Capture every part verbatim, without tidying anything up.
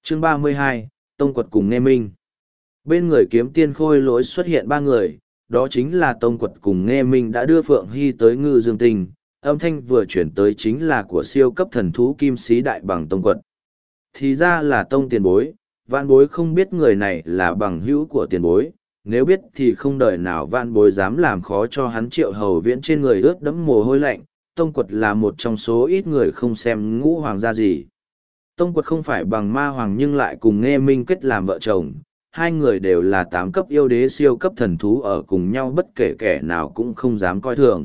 Chương ba mươi hai, Tông Quật cùng Nghe Minh. Bên người kiếm tiên khôi lỗi xuất hiện ba người, đó chính là Tông Quật cùng Nghe Minh đã đưa Phượng Hy tới Ngư Dương Tinh, âm thanh vừa chuyển tới chính là của siêu cấp thần thú kim sĩ đại bằng Tông Quật. Thì ra là Tông tiền bối, vạn bối không biết người này là bằng hữu của tiền bối, nếu biết thì không đời nào vạn bối dám làm khó cho hắn. Triệu Hầu Viễn trên người ướt đẫm mồ hôi lạnh, Tông Quật là một trong số ít người không xem ngũ hoàng gia gì. Tông Quật không phải bằng ma hoàng nhưng lại cùng Nghe Minh kết làm vợ chồng, hai người đều là tám cấp yêu đế siêu cấp thần thú ở cùng nhau, bất kể kẻ nào cũng không dám coi thường.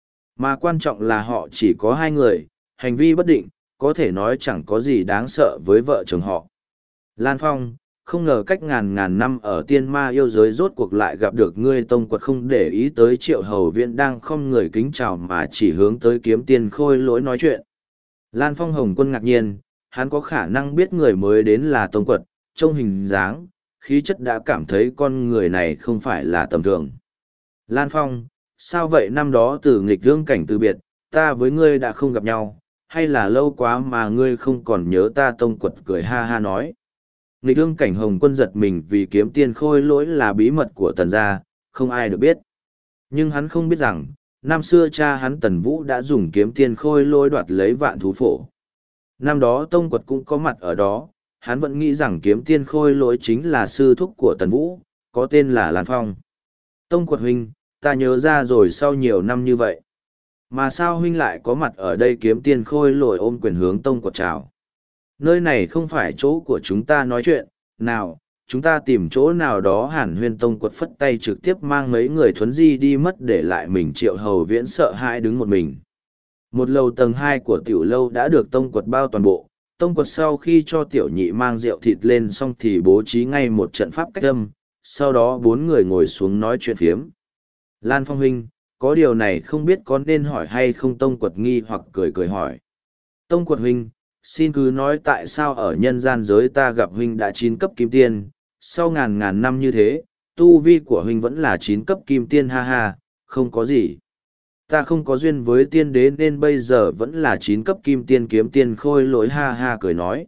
Mà quan trọng là họ chỉ có hai người, hành vi bất định, có thể nói chẳng có gì đáng sợ với vợ chồng họ. Lan Phong, không ngờ cách ngàn ngàn năm ở tiên ma yêu giới rốt cuộc lại gặp được ngươi. Tông Quật không để ý tới Triệu Hầu Viễn đang không người kính chào mà chỉ hướng tới kiếm tiên khôi lỗi nói chuyện. Lan Phong Hồng Quân ngạc nhiên, hắn có khả năng biết người mới đến là Tông Quật, trông hình dáng, khí chất đã cảm thấy con người này không phải là tầm thường. Lan Phong, sao vậy, năm đó từ nghịch lương cảnh từ biệt, ta với ngươi đã không gặp nhau, hay là lâu quá mà ngươi không còn nhớ ta? Tông Quật cười ha ha nói. Nghịch lương cảnh Hồng Quân giật mình vì kiếm tiên khôi lỗi là bí mật của Tần gia, không ai được biết. Nhưng hắn không biết rằng, năm xưa cha hắn Tần Vũ đã dùng kiếm tiên khôi lỗi đoạt lấy vạn thú phổ. Năm đó Tông Quật cũng có mặt ở đó, hắn vẫn nghĩ rằng kiếm tiên khôi lỗi chính là sư thúc của Tần Vũ, có tên là Lan Phong. Tông Quật huynh, ta nhớ ra rồi, sau nhiều năm như vậy. Mà sao huynh lại có mặt ở đây? Kiếm tiên khôi lỗi ôm quyền hướng Tông Quật chào. Nơi này không phải chỗ của chúng ta nói chuyện, nào, chúng ta tìm chỗ nào đó hàn huyên. Tông Quật phất tay trực tiếp mang mấy người thuấn di đi mất, để lại mình Triệu Hầu Viễn sợ hãi đứng một mình. Một lầu tầng hai của tiểu lâu đã được Tông Quật bao toàn bộ. Tông Quật sau khi cho tiểu nhị mang rượu thịt lên xong thì bố trí ngay một trận pháp cách âm, sau đó bốn người ngồi xuống nói chuyện phiếm. Lan Phong huynh, có điều này không biết có nên hỏi hay không? Tông Quật nghi hoặc cười cười hỏi. Tông Quật huynh, xin cứ nói tại sao ở nhân gian giới ta gặp huynh đã chín cấp kim tiên, sau ngàn ngàn năm như thế, tu vi của huynh vẫn là chín cấp kim tiên. Ha ha, không có gì. Ta không có duyên với tiên đế nên bây giờ vẫn là chín cấp kim tiên. Kiếm tiên khôi lỗi ha ha cười nói.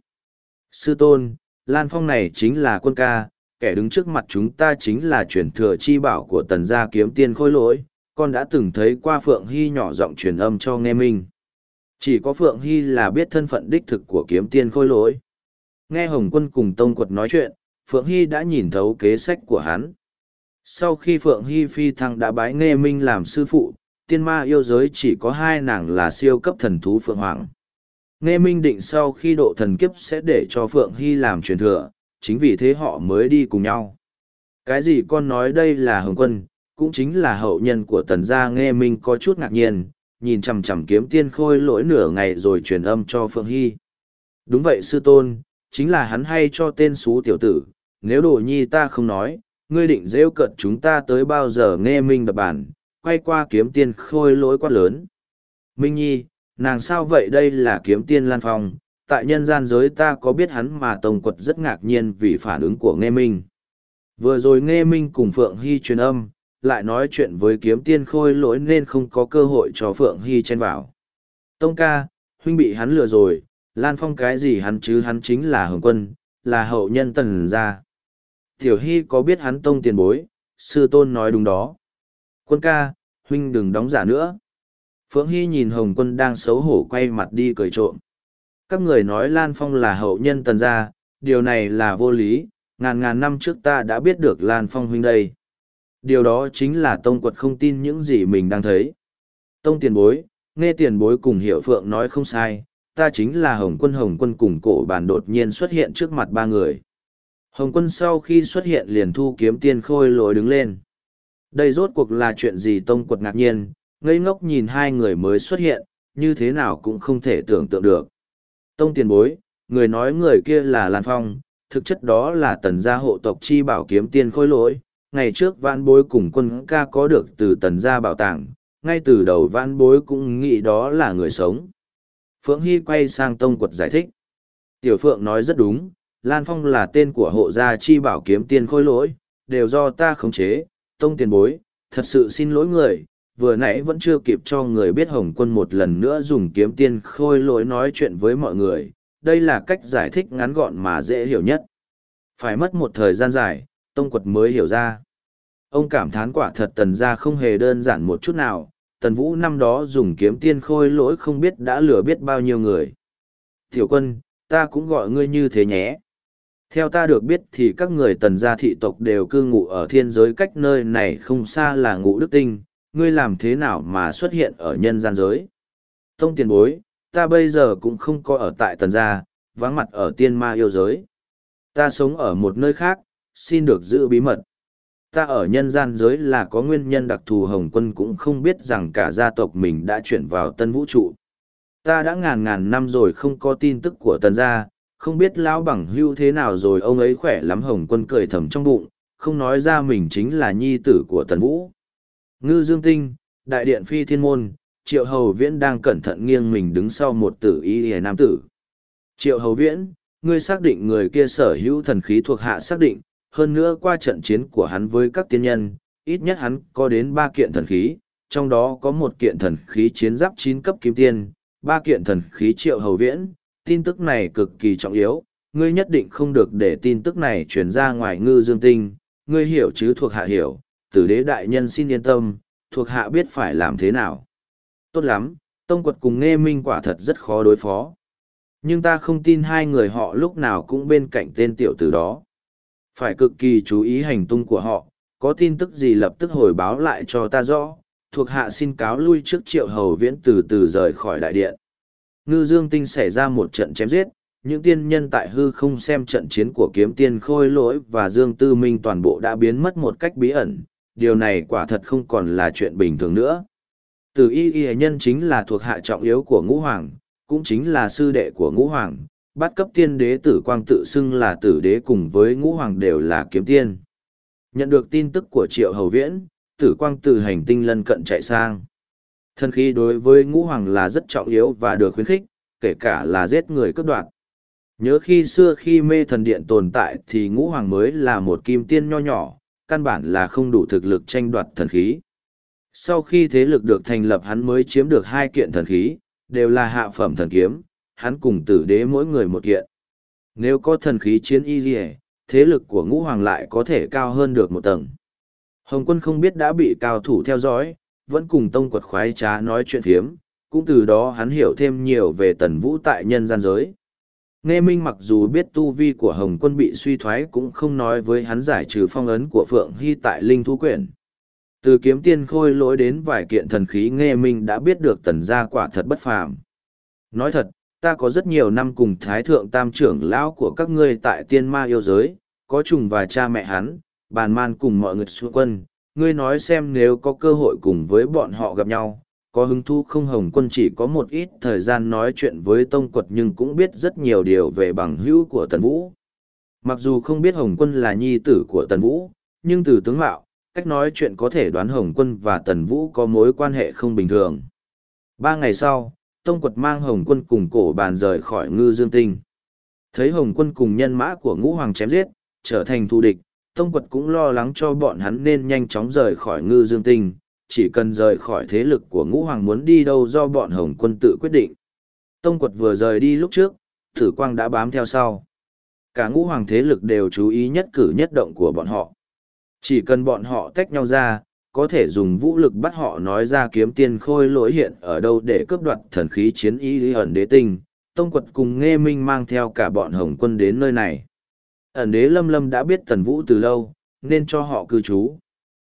Sư tôn, Lan Phong này chính là Quân ca, kẻ đứng trước mặt chúng ta chính là truyền thừa chi bảo của Tần gia. Kiếm tiên khôi lỗi, con đã từng thấy qua Phượng Hy nhỏ giọng truyền âm cho Nghe Minh. Chỉ có Phượng Hy là biết thân phận đích thực của kiếm tiên khôi lỗi. Nghe Hồng Quân cùng Tông Quật nói chuyện, Phượng Hy đã nhìn thấu kế sách của hắn. Sau khi Phượng Hy phi thăng đã bái Nghe Minh làm sư phụ, tiên ma yêu giới chỉ có hai nàng là siêu cấp thần thú Phượng Hoàng. Nghe Minh định sau khi độ thần kiếp sẽ để cho Phượng Hy làm truyền thừa, chính vì thế họ mới đi cùng nhau. Cái gì con nói đây là Hồng Quân, cũng chính là hậu nhân của Tần gia? Nghe Minh có chút ngạc nhiên, nhìn chằm chằm kiếm tiên khôi lỗi nửa ngày rồi truyền âm cho Phượng Hy. Đúng vậy sư tôn, chính là hắn hay cho tên xú tiểu tử, nếu đồ nhi ta không nói, ngươi định rêu cợt chúng ta tới bao giờ? Nghe Minh đập bàn, quay qua kiếm tiên khôi lỗi quát lớn. Minh nhi, nàng sao vậy? Đây là kiếm tiên Lan Phong, tại nhân gian giới ta có biết hắn mà. Tông Quật rất ngạc nhiên vì phản ứng của Nghe Minh. Vừa rồi Nghe Minh cùng Phượng Hy truyền âm, lại nói chuyện với kiếm tiên khôi lỗi nên không có cơ hội cho Phượng Hy chen vào. Tông ca, huynh bị hắn lừa rồi, Lan Phong cái gì hắn chứ? Hắn chính là Hồng Quân, là hậu nhân Tần gia. Tiểu Hy có biết hắn? Tông tiền bối, sư tôn nói đúng đó. Quân ca, huynh đừng đóng giả nữa. Phượng Hy nhìn Hồng Quân đang xấu hổ quay mặt đi cười trộm. Các người nói Lan Phong là hậu nhân Tần gia, điều này là vô lý, ngàn ngàn năm trước ta đã biết được Lan Phong huynh đây. Điều đó chính là Tông Quật không tin những gì mình đang thấy. Tông tiền bối, nghe tiền bối cùng Hiểu Phượng nói không sai, ta chính là Hồng Quân. Hồng Quân cùng cổ bàn đột nhiên xuất hiện trước mặt ba người. Hồng Quân sau khi xuất hiện liền thu kiếm tiên khôi lỗi đứng lên. Đây rốt cuộc là chuyện gì? Tông Quật ngạc nhiên, ngây ngốc nhìn hai người mới xuất hiện, như thế nào cũng không thể tưởng tượng được. Tông tiền bối, người nói người kia là Lan Phong, thực chất đó là Tần gia hộ tộc chi bảo kiếm tiên khôi lỗi. Ngày trước vãn bối cùng Quân ca có được từ Tần gia bảo tàng, ngay từ đầu vãn bối cũng nghĩ đó là người sống. Phượng Hy quay sang Tông Quật giải thích. Tiểu Phượng nói rất đúng, Lan Phong là tên của hộ gia chi bảo kiếm tiên khôi lỗi, đều do ta khống chế. Tông tiền bối, thật sự xin lỗi người, vừa nãy vẫn chưa kịp cho người biết Hồng Quân một lần nữa dùng kiếm tiên khôi lỗi nói chuyện với mọi người, đây là cách giải thích ngắn gọn mà dễ hiểu nhất. Phải mất một thời gian dài, Tông Quật mới hiểu ra. Ông cảm thán quả thật Tần gia không hề đơn giản một chút nào, Tần Vũ năm đó dùng kiếm tiên khôi lỗi không biết đã lừa biết bao nhiêu người. Tiểu Quân, ta cũng gọi ngươi như thế nhé. Theo ta được biết thì các người Tần gia thị tộc đều cư ngụ ở thiên giới, cách nơi này không xa là Ngũ Đức Tinh, ngươi làm thế nào mà xuất hiện ở nhân gian giới? Tông tiền bối, ta bây giờ cũng không có ở tại Tần gia, vắng mặt ở tiên ma yêu giới. Ta sống ở một nơi khác, xin được giữ bí mật. Ta ở nhân gian giới là có nguyên nhân đặc thù, Hồng Quân cũng không biết rằng cả gia tộc mình đã chuyển vào tân vũ trụ. Ta đã ngàn ngàn năm rồi không có tin tức của Tần gia, không biết lão bằng hưu thế nào rồi. Ông ấy khỏe lắm, Hồng Quân cười thầm trong bụng, không nói ra mình chính là nhi tử của Tần Vũ. Ngư Dương Tinh, đại điện phi thiên môn, Triệu Hầu Viễn đang cẩn thận nghiêng mình đứng sau một tử y hề nam tử. Triệu Hầu Viễn, ngươi xác định người kia sở hữu thần khí thuộc hạ? Xác định, hơn nữa qua trận chiến của hắn với các tiên nhân, ít nhất hắn có đến ba kiện thần khí, trong đó có một kiện thần khí chiến giáp chín cấp kim tiên, ba kiện thần khí. Triệu Hầu Viễn, tin tức này cực kỳ trọng yếu, ngươi nhất định không được để tin tức này truyền ra ngoài Ngư Dương Tinh, ngươi hiểu chứ? Thuộc hạ hiểu, Tử Đế đại nhân xin yên tâm, thuộc hạ biết phải làm thế nào. Tốt lắm, Tông Quật cùng Nghê Minh quả thật rất khó đối phó. Nhưng ta không tin hai người họ lúc nào cũng bên cạnh tên tiểu tử đó. Phải cực kỳ chú ý hành tung của họ, có tin tức gì lập tức hồi báo lại cho ta rõ. Thuộc hạ xin cáo lui trước. Triệu Hầu Viễn từ từ rời khỏi đại điện. Ngư Dương Tinh xảy ra một trận chém giết, những tiên nhân tại hư không xem trận chiến của Kiếm Tiên Khôi Lỗi và Dương Tư Minh toàn bộ đã biến mất một cách bí ẩn, điều này quả thật không còn là chuyện bình thường nữa. Tử Y Y nhân chính là thuộc hạ trọng yếu của Ngũ Hoàng, cũng chính là sư đệ của Ngũ Hoàng, bát cấp tiên đế Tử Quang tự xưng là tử đế, cùng với Ngũ Hoàng đều là kiếm tiên. Nhận được tin tức của Triệu Hầu Viễn, Tử Quang từ hành tinh lân cận chạy sang. Thần khí đối với Ngũ Hoàng là rất trọng yếu và được khuyến khích, kể cả là giết người cướp đoạt. Nhớ khi xưa khi mê thần điện tồn tại thì Ngũ Hoàng mới là một kim tiên nho nhỏ, căn bản là không đủ thực lực tranh đoạt thần khí. Sau khi thế lực được thành lập hắn mới chiếm được hai kiện thần khí, đều là hạ phẩm thần kiếm, hắn cùng tử đế mỗi người một kiện. Nếu có thần khí chiến y gì, thế lực của Ngũ Hoàng lại có thể cao hơn được một tầng. Hồng Quân không biết đã bị cao thủ theo dõi, vẫn cùng Tông Quật khoái trá nói chuyện phiếm, cũng từ đó hắn hiểu thêm nhiều về Tần Vũ tại nhân gian giới. Nghê Minh mặc dù biết tu vi của Hồng Quân bị suy thoái cũng không nói với hắn giải trừ phong ấn của Phượng Hy tại Linh Thú Quyển. Từ Kiếm Tiên Khôi Lỗi đến vài kiện thần khí, Nghê Minh đã biết được Tần gia quả thật bất phàm. Nói thật, ta có rất nhiều năm cùng Thái Thượng Tam trưởng lão của các ngươi tại tiên ma yêu giới, có trùng và cha mẹ hắn, bàn man cùng mọi người xung quân. Ngươi nói xem nếu có cơ hội cùng với bọn họ gặp nhau, có hứng thú không? Hồng Quân chỉ có một ít thời gian nói chuyện với Tông Quật nhưng cũng biết rất nhiều điều về bằng hữu của Tần Vũ. Mặc dù không biết Hồng Quân là nhi tử của Tần Vũ, nhưng từ tướng mạo, cách nói chuyện có thể đoán Hồng Quân và Tần Vũ có mối quan hệ không bình thường. Ba ngày sau, Tông Quật mang Hồng Quân cùng Cổ Bàn rời khỏi Ngư Dương Tinh. Thấy Hồng Quân cùng nhân mã của Ngũ Hoàng chém giết, trở thành thù địch, Tông Quật cũng lo lắng cho bọn hắn nên nhanh chóng rời khỏi Ngư Dương Tinh, chỉ cần rời khỏi thế lực của Ngũ Hoàng, muốn đi đâu do bọn Hồng Quân tự quyết định. Tông Quật vừa rời đi lúc trước, Tử Quang đã bám theo sau. Cả Ngũ Hoàng thế lực đều chú ý nhất cử nhất động của bọn họ. Chỉ cần bọn họ tách nhau ra, có thể dùng vũ lực bắt họ nói ra Kiếm Tiên Khôi Lỗi hiện ở đâu để cướp đoạt thần khí chiến y ẩn đế tinh. Tông Quật cùng Nghê Minh mang theo cả bọn Hồng Quân đến nơi này. Ẩn đế Lâm Lâm đã biết Tần Vũ từ lâu, nên cho họ cư trú.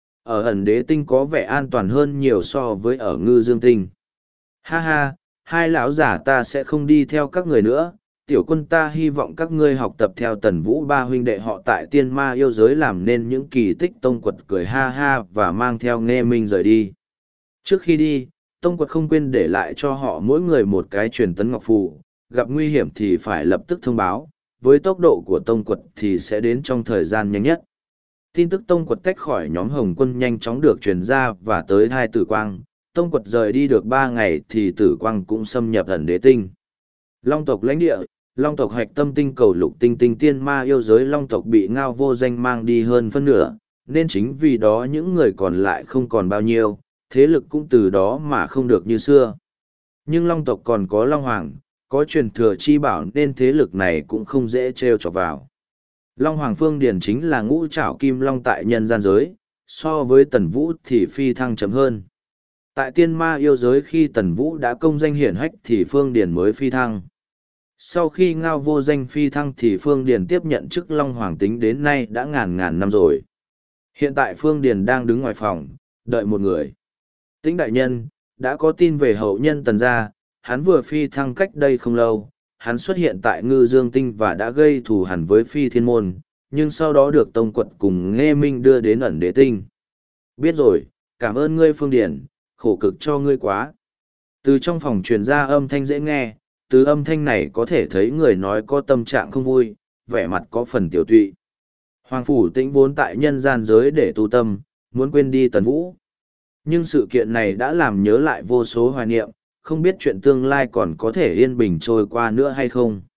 Ở ẩn đế tinh có vẻ an toàn hơn nhiều so với ở Ngư Dương Tinh. Ha ha, hai lão giả ta sẽ không đi theo các người nữa. Tiểu Quân ta hy vọng các ngươi học tập theo Tần Vũ ba huynh đệ họ tại tiên ma yêu giới làm nên những kỳ tích. Tông Quật cười ha ha và mang theo Nghê Minh rời đi. Trước khi đi, Tông Quật không quên để lại cho họ mỗi người một cái truyền tấn ngọc phù, gặp nguy hiểm thì phải lập tức thông báo, với tốc độ của Tông Quật thì sẽ đến trong thời gian nhanh nhất. Tin tức Tông Quật tách khỏi nhóm Hồng Quân nhanh chóng được truyền ra và tới hai Tử Quang. Tông Quật rời đi được ba ngày thì Tử Quang cũng xâm nhập ẩn đế tinh. Long tộc lãnh địa, Long tộc hạch tâm tinh cầu lục tinh tinh tiên ma yêu giới. Long tộc bị Ngao Vô Danh mang đi hơn phân nửa, nên chính vì đó những người còn lại không còn bao nhiêu, thế lực cũng từ đó mà không được như xưa. Nhưng Long tộc còn có Long Hoàng, có truyền thừa chi bảo nên thế lực này cũng không dễ trêu chọc vào. Long Hoàng Phương Điền chính là ngũ trảo kim long tại nhân gian giới, so với Tần Vũ thì phi thăng chấm hơn. Tại tiên ma yêu giới khi Tần Vũ đã công danh hiển hách thì Phương Điền mới phi thăng. Sau khi Ngao Vô Danh phi thăng thì Phương Điền tiếp nhận chức Long Hoàng tính đến nay đã ngàn ngàn năm rồi. Hiện tại Phương Điền đang đứng ngoài phòng, đợi một người. Tĩnh đại nhân, đã có tin về hậu nhân Tần gia, hắn vừa phi thăng cách đây không lâu, hắn xuất hiện tại Ngư Dương Tinh và đã gây thù hằn với Phi Thiên Môn, nhưng sau đó được Tông Quật cùng Nghê Minh đưa đến ẩn đế tinh. Biết rồi, cảm ơn ngươi Phương Điền, khổ cực cho ngươi quá. Từ trong phòng truyền ra âm thanh dễ nghe, từ âm thanh này có thể thấy người nói có tâm trạng không vui, vẻ mặt có phần tiểu tụy. Hoàng Phủ Tĩnh vốn tại nhân gian giới để tu tâm, muốn quên đi Tần Vũ. Nhưng sự kiện này đã làm nhớ lại vô số hoài niệm, không biết chuyện tương lai còn có thể yên bình trôi qua nữa hay không.